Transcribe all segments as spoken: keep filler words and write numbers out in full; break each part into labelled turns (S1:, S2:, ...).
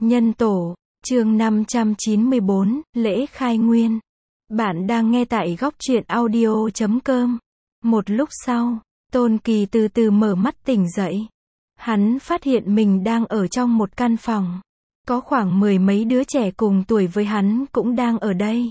S1: Nhân tổ, chương năm trăm chín mươi bốn, lễ khai nguyên. Bạn đang nghe tại góc truyện audio chấm com. Một lúc sau, Tôn Kỳ từ từ mở mắt tỉnh dậy. Hắn phát hiện mình đang ở trong một căn phòng. Có khoảng mười mấy đứa trẻ cùng tuổi với hắn cũng đang ở đây.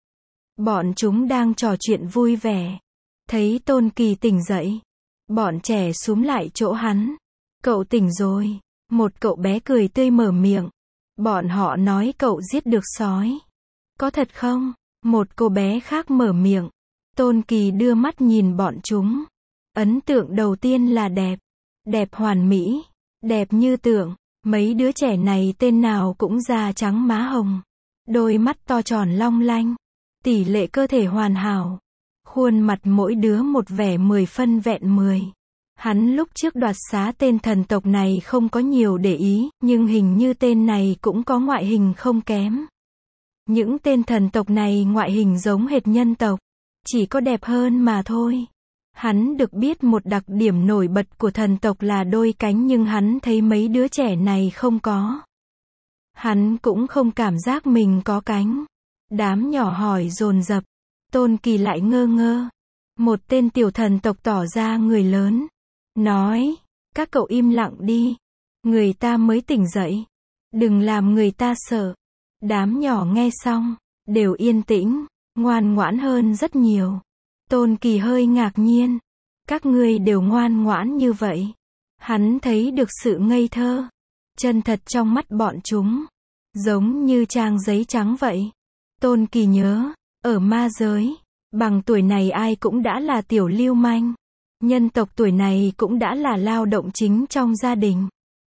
S1: Bọn chúng đang trò chuyện vui vẻ. Thấy Tôn Kỳ tỉnh dậy, bọn trẻ xúm lại chỗ hắn. Cậu tỉnh rồi. Một cậu bé cười tươi mở miệng. Bọn họ nói cậu giết được sói. Có thật không? Một cô bé khác mở miệng. Tôn Kỳ đưa mắt nhìn bọn chúng. Ấn tượng đầu tiên là đẹp. Đẹp hoàn mỹ. Đẹp như tượng. Mấy đứa trẻ này tên nào cũng da trắng má hồng. Đôi mắt to tròn long lanh. Tỷ lệ cơ thể hoàn hảo. Khuôn mặt mỗi đứa một vẻ mười phân vẹn mười. Hắn lúc trước đoạt xá tên thần tộc này không có nhiều để ý, nhưng hình như tên này cũng có ngoại hình không kém. Những tên thần tộc này ngoại hình giống hệt nhân tộc, chỉ có đẹp hơn mà thôi. Hắn được biết một đặc điểm nổi bật của thần tộc là đôi cánh, nhưng hắn thấy mấy đứa trẻ này không có. Hắn cũng không cảm giác mình có cánh. Đám nhỏ hỏi dồn dập. Tôn Kỳ lại ngơ ngơ. Một tên tiểu thần tộc tỏ ra người lớn. Nói, các cậu im lặng đi. Người ta mới tỉnh dậy. Đừng làm người ta sợ. Đám nhỏ nghe xong, đều yên tĩnh, ngoan ngoãn hơn rất nhiều. Tôn Kỳ hơi ngạc nhiên. Các ngươi đều ngoan ngoãn như vậy. Hắn thấy được sự ngây thơ, chân thật trong mắt bọn chúng. Giống như trang giấy trắng vậy. Tôn Kỳ nhớ, ở ma giới, bằng tuổi này ai cũng đã là tiểu lưu manh. Nhân tộc tuổi này cũng đã là lao động chính trong gia đình.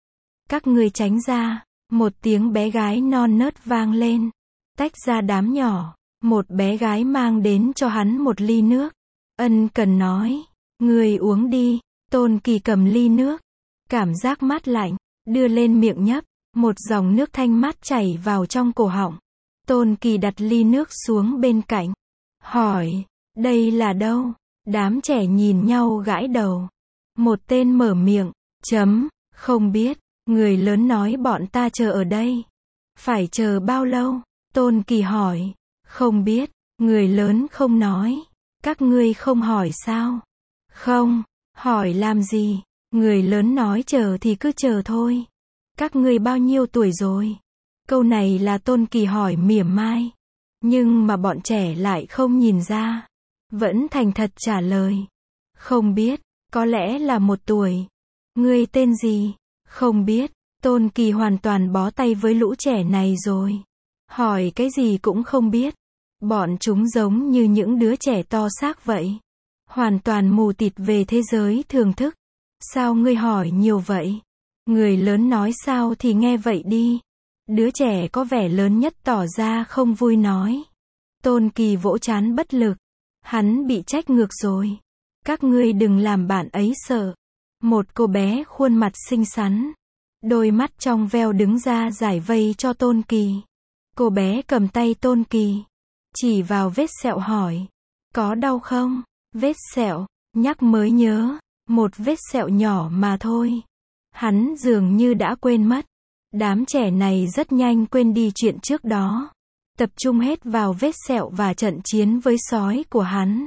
S1: Các ngươi tránh ra, một tiếng bé gái non nớt vang lên. Tách ra đám nhỏ, một bé gái mang đến cho hắn một ly nước. Ân cần nói, ngươi uống đi. Tôn Kỳ cầm ly nước, cảm giác mát lạnh, đưa lên miệng nhấp, một dòng nước thanh mát chảy vào trong cổ họng. Tôn Kỳ đặt ly nước xuống bên cạnh, hỏi, đây là đâu? Đám trẻ nhìn nhau gãi đầu. Một tên mở miệng, chấm, không biết. Người lớn nói bọn ta chờ ở đây. Phải chờ bao lâu? Tôn Kỳ hỏi, không biết. Người lớn không nói. Các ngươi không hỏi sao? Không, hỏi làm gì? Người lớn nói chờ thì cứ chờ thôi. Các ngươi bao nhiêu tuổi rồi? Câu này là Tôn Kỳ hỏi mỉa mai. Nhưng mà bọn trẻ lại không nhìn ra. Vẫn thành thật trả lời. Không biết, có lẽ là một tuổi. Ngươi tên gì? Không biết. Tôn Kỳ hoàn toàn bó tay với lũ trẻ này rồi. Hỏi cái gì cũng không biết. Bọn chúng giống như những đứa trẻ to xác vậy. Hoàn toàn mù tịt về thế giới thưởng thức. Sao ngươi hỏi nhiều vậy? Người lớn nói sao thì nghe vậy đi. Đứa trẻ có vẻ lớn nhất tỏ ra không vui nói. Tôn Kỳ vỗ trán bất lực. Hắn bị trách ngược rồi. Các ngươi đừng làm bạn ấy sợ. Một cô bé khuôn mặt xinh xắn, đôi mắt trong veo đứng ra giải vây cho Tôn Kỳ. Cô bé cầm tay Tôn Kỳ, chỉ vào vết sẹo hỏi. Có đau không? Vết sẹo, nhắc mới nhớ. Một vết sẹo nhỏ mà thôi. Hắn dường như đã quên mất. Đám trẻ này rất nhanh quên đi chuyện trước đó. Tập trung hết vào vết sẹo và trận chiến với sói của hắn.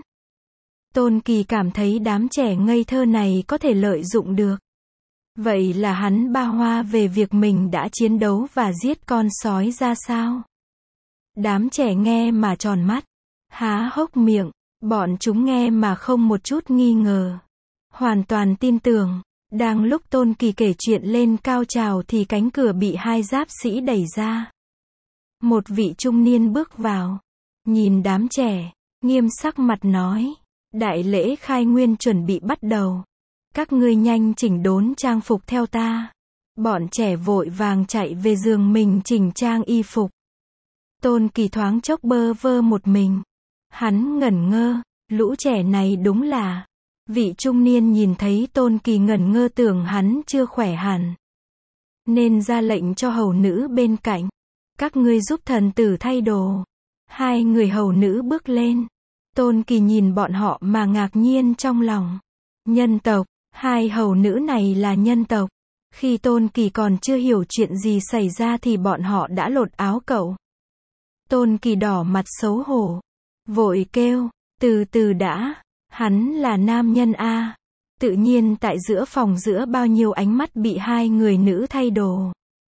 S1: Tôn Kỳ cảm thấy đám trẻ ngây thơ này có thể lợi dụng được. Vậy là hắn ba hoa về việc mình đã chiến đấu và giết con sói ra sao? Đám trẻ nghe mà tròn mắt, há hốc miệng, bọn chúng nghe mà không một chút nghi ngờ. Hoàn toàn tin tưởng. Đang lúc Tôn Kỳ kể chuyện lên cao trào thì cánh cửa bị hai giáp sĩ đẩy ra. Một vị trung niên bước vào, nhìn đám trẻ, nghiêm sắc mặt nói, đại lễ khai nguyên chuẩn bị bắt đầu. Các ngươi nhanh chỉnh đốn trang phục theo ta. Bọn trẻ vội vàng chạy về giường mình chỉnh trang y phục. Tôn Kỳ thoáng chốc bơ vơ một mình. Hắn ngẩn ngơ, lũ trẻ này đúng là... Vị trung niên nhìn thấy Tôn Kỳ ngẩn ngơ tưởng hắn chưa khỏe hẳn. Nên ra lệnh cho hầu nữ bên cạnh. Các ngươi giúp thần tử thay đồ. Hai người hầu nữ bước lên. Tôn Kỳ nhìn bọn họ mà ngạc nhiên trong lòng. Nhân tộc, hai hầu nữ này là nhân tộc. Khi Tôn Kỳ còn chưa hiểu chuyện gì xảy ra thì bọn họ đã lột áo cậu. Tôn Kỳ đỏ mặt xấu hổ, vội kêu, từ từ đã, hắn là nam nhân a. Tự nhiên tại giữa phòng giữa bao nhiêu ánh mắt bị hai người nữ thay đồ.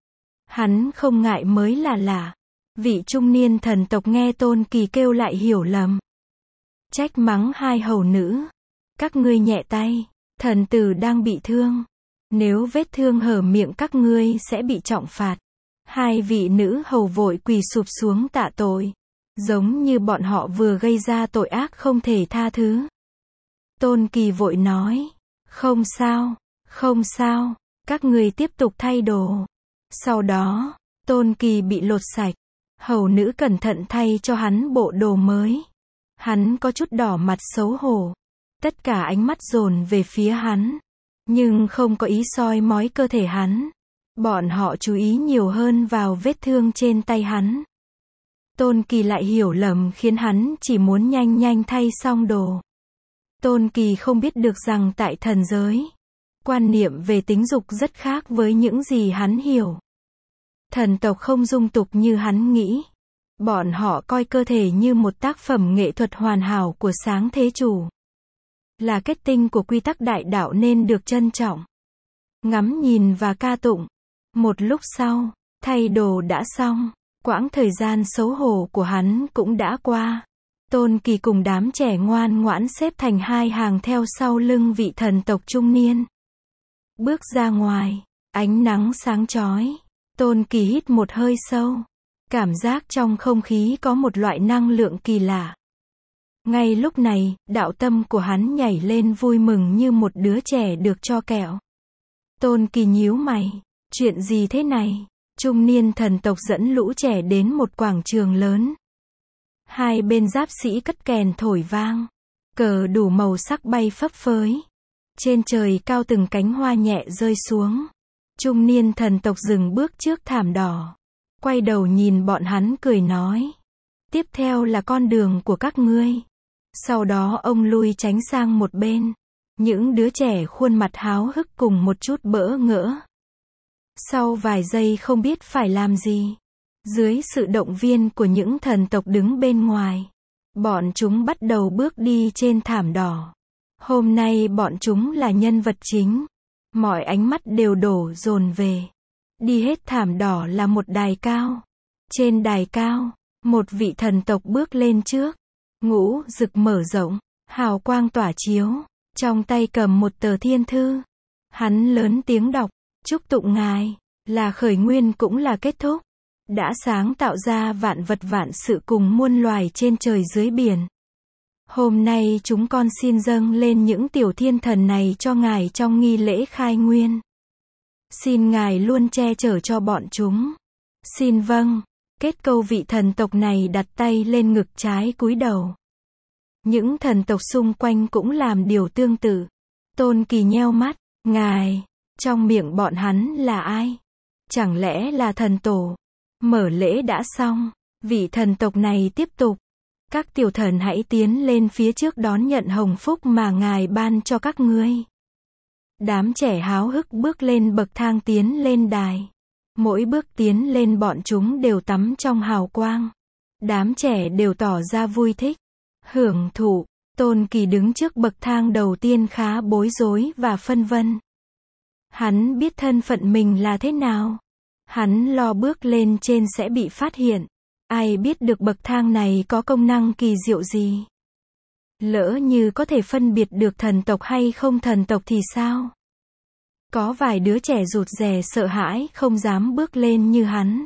S1: Hắn không ngại mới là lạ. Vị trung niên thần tộc nghe Tôn Kỳ kêu lại hiểu lầm. Trách mắng hai hầu nữ. Các ngươi nhẹ tay, thần tử đang bị thương. Nếu vết thương hở miệng các ngươi sẽ bị trọng phạt. Hai vị nữ hầu vội quỳ sụp xuống tạ tội. Giống như bọn họ vừa gây ra tội ác không thể tha thứ. Tôn Kỳ vội nói, không sao, không sao, các ngươi tiếp tục thay đồ. Sau đó, Tôn Kỳ bị lột sạch. Hầu nữ cẩn thận thay cho hắn bộ đồ mới. Hắn có chút đỏ mặt xấu hổ. Tất cả ánh mắt dồn về phía hắn. Nhưng không có ý soi mói cơ thể hắn. Bọn họ chú ý nhiều hơn vào vết thương trên tay hắn. Tôn Kỳ lại hiểu lầm khiến hắn chỉ muốn nhanh nhanh thay xong đồ. Tôn Kỳ không biết được rằng tại thần giới, quan niệm về tính dục rất khác với những gì hắn hiểu. Thần tộc không dung tục như hắn nghĩ. Bọn họ coi cơ thể như một tác phẩm nghệ thuật hoàn hảo của sáng thế chủ. Là kết tinh của quy tắc đại đạo nên được trân trọng. Ngắm nhìn và ca tụng. Một lúc sau, thay đồ đã xong. Quãng thời gian xấu hổ của hắn cũng đã qua. Tôn Kỳ cùng đám trẻ ngoan ngoãn xếp thành hai hàng theo sau lưng vị thần tộc trung niên. Bước ra ngoài, ánh nắng sáng chói. Tôn Kỳ hít một hơi sâu. Cảm giác trong không khí có một loại năng lượng kỳ lạ. Ngay lúc này, đạo tâm của hắn nhảy lên vui mừng như một đứa trẻ được cho kẹo. Tôn Kỳ nhíu mày. Chuyện gì thế này? Trung niên thần tộc dẫn lũ trẻ đến một quảng trường lớn. Hai bên giáp sĩ cất kèn thổi vang. Cờ đủ màu sắc bay phấp phới. Trên trời cao từng cánh hoa nhẹ rơi xuống. Trung niên thần tộc dừng bước trước thảm đỏ. Quay đầu nhìn bọn hắn cười nói. Tiếp theo là con đường của các ngươi. Sau đó ông lui tránh sang một bên. Những đứa trẻ khuôn mặt háo hức cùng một chút bỡ ngỡ. Sau vài giây không biết phải làm gì. Dưới sự động viên của những thần tộc đứng bên ngoài. Bọn chúng bắt đầu bước đi trên thảm đỏ. Hôm nay bọn chúng là nhân vật chính. Mọi ánh mắt đều đổ dồn về. Đi hết thảm đỏ là một đài cao. Trên đài cao, một vị thần tộc bước lên trước. Ngũ rực mở rộng, hào quang tỏa chiếu. Trong tay cầm một tờ thiên thư. Hắn lớn tiếng đọc, chúc tụng ngài, là khởi nguyên cũng là kết thúc. Đã sáng tạo ra vạn vật vạn sự cùng muôn loài trên trời dưới biển. Hôm nay chúng con xin dâng lên những tiểu thiên thần này cho ngài trong nghi lễ khai nguyên. Xin ngài luôn che chở cho bọn chúng. Xin vâng. Kết câu vị thần tộc này đặt tay lên ngực trái cúi đầu. Những thần tộc xung quanh cũng làm điều tương tự. Tôn Kỳ nheo mắt. Ngài, trong miệng bọn hắn là ai? Chẳng lẽ là thần tổ? Mở lễ đã xong. Vị thần tộc này tiếp tục. Các tiểu thần hãy tiến lên phía trước đón nhận hồng phúc mà ngài ban cho các ngươi. Đám trẻ háo hức bước lên bậc thang tiến lên đài. Mỗi bước tiến lên bọn chúng đều tắm trong hào quang. Đám trẻ đều tỏ ra vui thích. Hưởng thụ. Tôn Kỳ đứng trước bậc thang đầu tiên khá bối rối và phân vân. Hắn biết thân phận mình là thế nào. Hắn lo bước lên trên sẽ bị phát hiện. Ai biết được bậc thang này có công năng kỳ diệu gì? Lỡ như có thể phân biệt được thần tộc hay không thần tộc thì sao? Có vài đứa trẻ rụt rè sợ hãi không dám bước lên như hắn.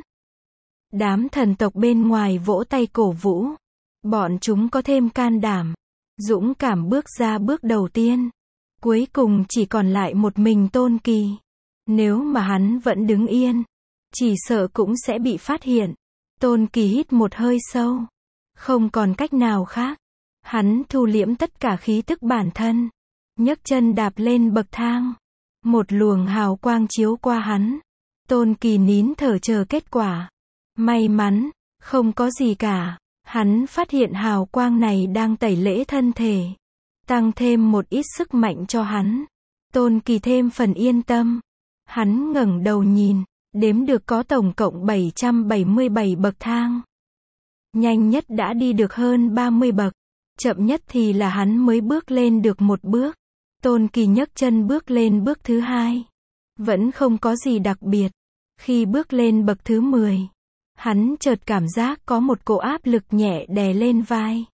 S1: Đám thần tộc bên ngoài vỗ tay cổ vũ. Bọn chúng có thêm can đảm. Dũng cảm bước ra bước đầu tiên. Cuối cùng chỉ còn lại một mình Tôn Kỳ. Nếu mà hắn vẫn đứng yên, chỉ sợ cũng sẽ bị phát hiện. Tôn Kỳ hít một hơi sâu. Không còn cách nào khác. Hắn thu liễm tất cả khí tức bản thân. Nhấc chân đạp lên bậc thang. Một luồng hào quang chiếu qua hắn. Tôn Kỳ nín thở chờ kết quả. May mắn, không có gì cả. Hắn phát hiện hào quang này đang tẩy lễ thân thể. Tăng thêm một ít sức mạnh cho hắn. Tôn Kỳ thêm phần yên tâm. Hắn ngẩng đầu nhìn, đếm được có tổng cộng bảy trăm bảy mươi bảy bậc thang. Nhanh nhất đã đi được hơn ba mươi bậc, chậm nhất thì là hắn mới bước lên được một bước. Tôn Kỳ nhấc chân bước lên bước thứ hai. Vẫn không có gì đặc biệt. Khi bước lên bậc thứ mười, hắn chợt cảm giác có một cỗ áp lực nhẹ đè lên vai.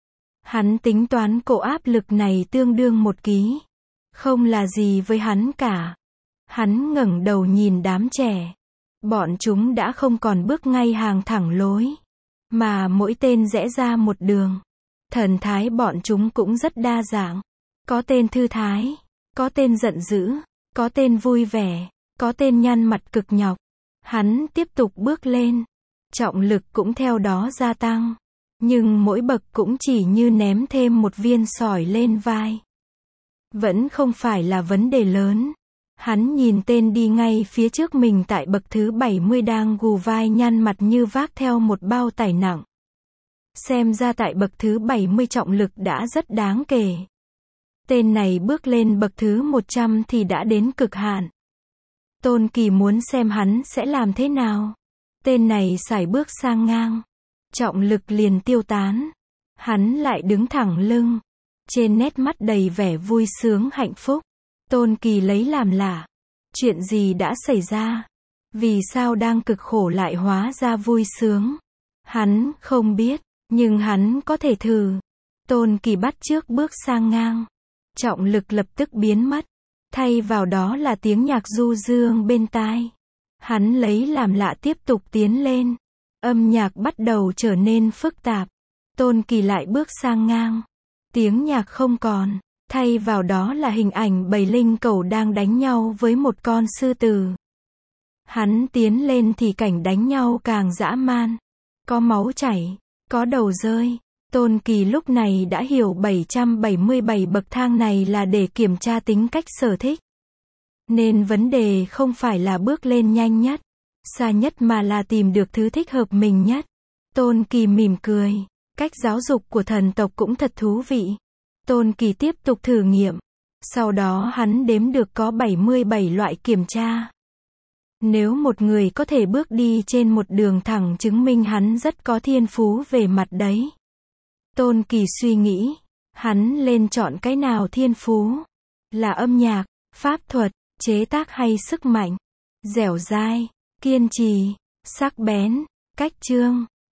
S1: Hắn tính toán cỗ áp lực này tương đương một ký. Không là gì với hắn cả. Hắn ngẩng đầu nhìn đám trẻ. Bọn chúng đã không còn bước ngay hàng thẳng lối, mà mỗi tên rẽ ra một đường. Thần thái bọn chúng cũng rất đa dạng. Có tên thư thái, có tên giận dữ, có tên vui vẻ, có tên nhăn mặt cực nhọc. Hắn tiếp tục bước lên. Trọng lực cũng theo đó gia tăng. Nhưng mỗi bậc cũng chỉ như ném thêm một viên sỏi lên vai. Vẫn không phải là vấn đề lớn. Hắn nhìn tên đi ngay phía trước mình tại bậc thứ bảy mươi đang gù vai nhăn mặt như vác theo một bao tải nặng. Xem ra tại bậc thứ bảy mươi trọng lực đã rất đáng kể. Tên này bước lên bậc thứ một trăm thì đã đến cực hạn. Tôn Kỳ muốn xem hắn sẽ làm thế nào. Tên này sải bước sang ngang. Trọng lực liền tiêu tán. Hắn lại đứng thẳng lưng. Trên nét mắt đầy vẻ vui sướng hạnh phúc. Tôn Kỳ lấy làm lạ. Chuyện gì đã xảy ra? Vì sao đang cực khổ lại hóa ra vui sướng? Hắn không biết, nhưng hắn có thể thử. Tôn Kỳ bắt chước bước sang ngang. Trọng lực lập tức biến mất. Thay vào đó là tiếng nhạc du dương bên tai. Hắn lấy làm lạ tiếp tục tiến lên. Âm nhạc bắt đầu trở nên phức tạp. Tôn Kỳ lại bước sang ngang. Tiếng nhạc không còn. Thay vào đó là hình ảnh bầy linh cẩu đang đánh nhau với một con sư tử. Hắn tiến lên thì cảnh đánh nhau càng dã man. Có máu chảy, có đầu rơi. Tôn Kỳ lúc này đã hiểu bảy trăm bảy mươi bảy bậc thang này là để kiểm tra tính cách sở thích. Nên vấn đề không phải là bước lên nhanh nhất, xa nhất mà là tìm được thứ thích hợp mình nhất. Tôn Kỳ mỉm cười. Cách giáo dục của thần tộc cũng thật thú vị. Tôn Kỳ tiếp tục thử nghiệm. Sau đó hắn đếm được có bảy mươi bảy loại kiểm tra. Nếu một người có thể bước đi trên một đường thẳng chứng minh hắn rất có thiên phú về mặt đấy. Tôn Kỳ suy nghĩ. Hắn lên chọn cái nào thiên phú? Là âm nhạc, pháp thuật, chế tác hay sức mạnh? Dẻo dai, kiên trì, sắc bén, cách chương.